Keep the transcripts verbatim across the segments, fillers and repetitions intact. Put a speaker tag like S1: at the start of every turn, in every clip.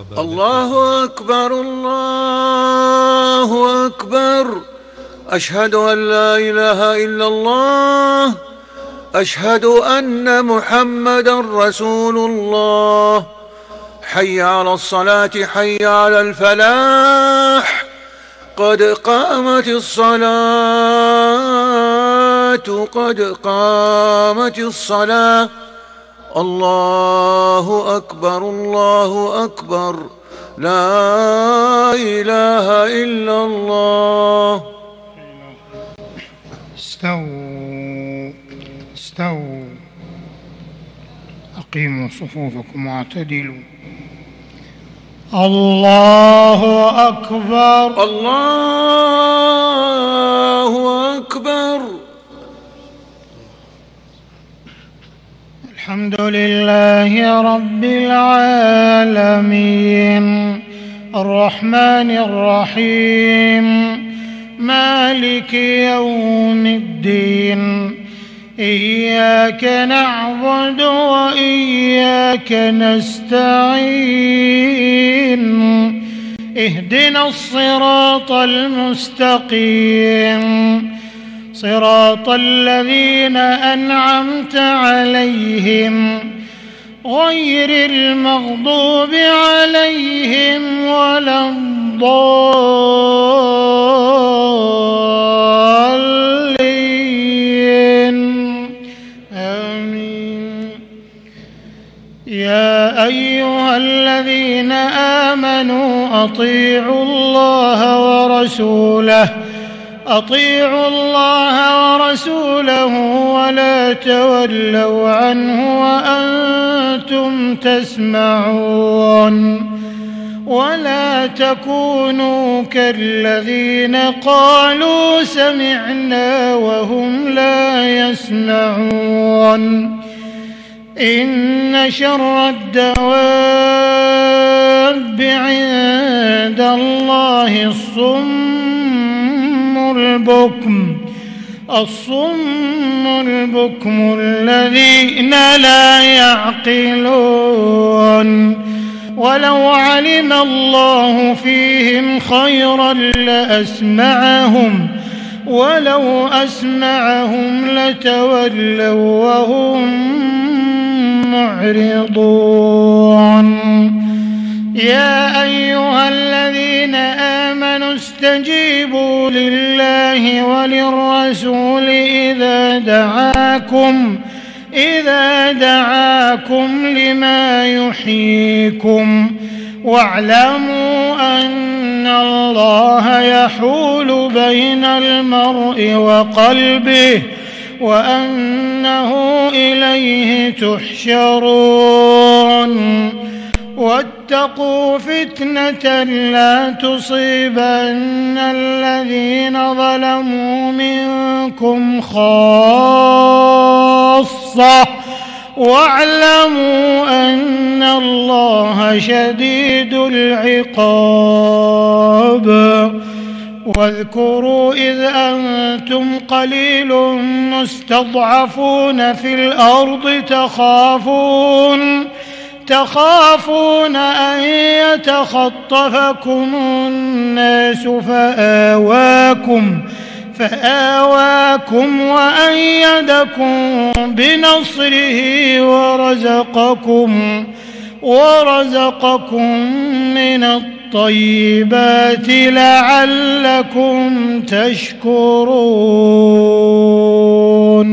S1: الله أكبر الله أكبر. أشهد أن لا إله إلا الله. أشهد أن محمدا رسول الله. حي على الصلاة حي على الفلاح. قد قامت الصلاة قد قامت الصلاة. الله أكبر الله أكبر. لا إله إلا الله.
S2: استووا استووا أقيموا صفوفكم واعتدلوا. الله أكبر
S1: الله أكبر.
S2: الحمد لله رب العالمين الرحمن الرحيم مالك يوم الدين. إياك نعبد وإياك نستعين. اهدنا الصراط المستقيم صراط الذين أنعمت عليهم غير المغضوب عليهم ولا الضالين. آمين. يا أيها الذين آمنوا أطيعوا الله ورسوله أطيعوا الله ورسوله ولا تولوا عنه وأنتم تسمعون. ولا تكونوا كالذين قالوا سمعنا وهم لا يسمعون. إن شر الدواب عند الله الصم البكم الصم البكم الذين لا يعقلون. ولو علم الله فيهم خيرا لأسمعهم ولو أسمعهم لتولوا وهم معرضون. يا أيها الذين آمنوا استجيبوا لله وللرسول إذا دعاكم إذا دعاكم لما يحييكم واعلموا أن الله يحول بين المرء وقلبه وأنه إليه تحشرون. واتقوا فتنة لا تصيبن الذين ظلموا منكم خاصة واعلموا أن الله شديد العقاب. واذكروا إذ أنتم قليل مستضعفون في الأرض تخافون تخافون أن يتخطفكم الناس فآواكم فآواكم وأيدكم بنصره ورزقكم ورزقكم من الطيبات لعلكم تشكرون.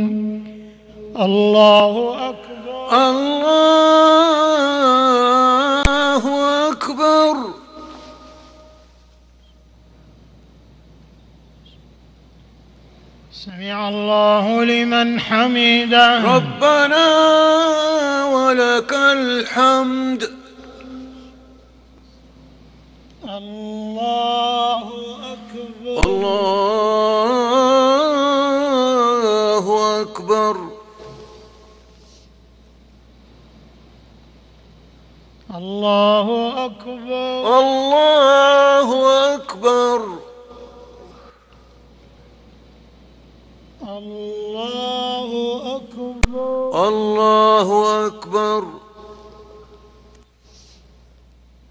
S2: الله أكبر
S1: الله أكبر.
S2: سمع الله لمن حمده.
S1: ربنا ولك الحمد.
S2: الله أكبر
S1: الله أكبر.
S2: الله أكبر
S1: الله أكبر.
S2: الله أكبر
S1: الله أكبر.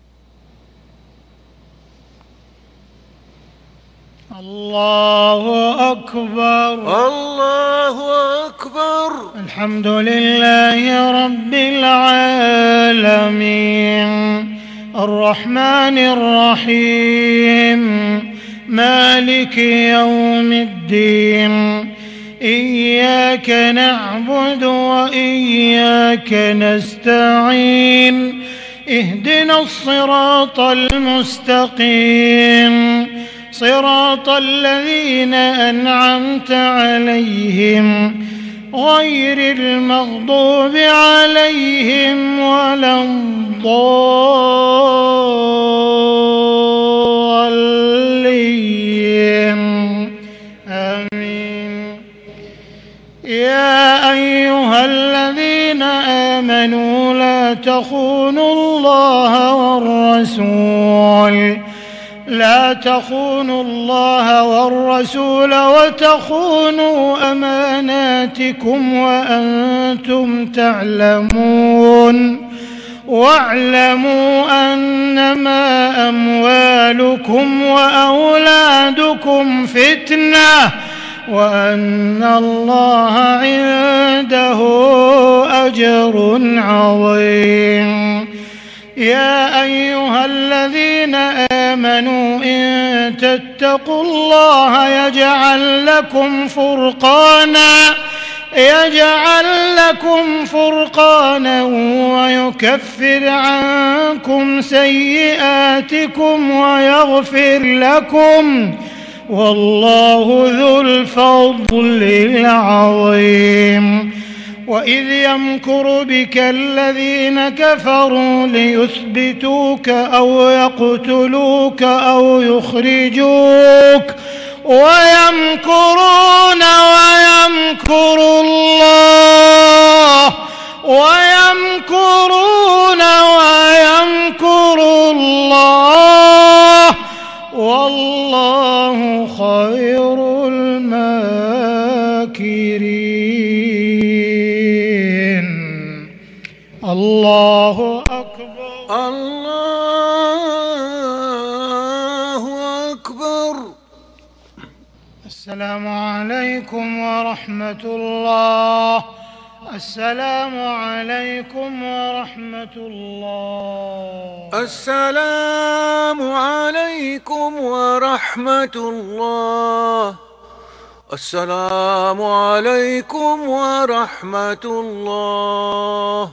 S2: الله أكبر.
S1: الله أكبر.
S2: الحمد لله رب العالمين الرحمن الرحيم مالك يوم الدين إياك نعبد وإياك نستعين اهدنا الصراط المستقيم صراط الذين أنعمت عليهم غير المغضوب عليهم ولا الضالين آمين. يا أيها الذين آمنوا لا تخونوا الله والرسول لا تخونوا الله والرسول وتخونوا أماناتكم وأنتم تعلمون واعلموا أنما أموالكم وأولادكم فتنة وأن الله عنده أجر عظيم. يا أيها الذين آمنوا إن تتقوا الله يجعل لكم فرقانا يجعل لكم فرقانا ويكفر عنكم سيئاتكم ويغفر لكم والله ذو الفضل العظيم. وإذ يمكر بك الذين كفروا ليثبتوك أو يقتلوك أو يخرجوك ويمكرون ويمكر الله ويمكرون ويمكر الله والله خير الماكرين. الله أكبر.
S1: الله أكبر.
S2: السلام عليكم ورحمة الله. السلام عليكم ورحمة الله.
S1: السلام عليكم ورحمة الله. السلام عليكم ورحمة الله.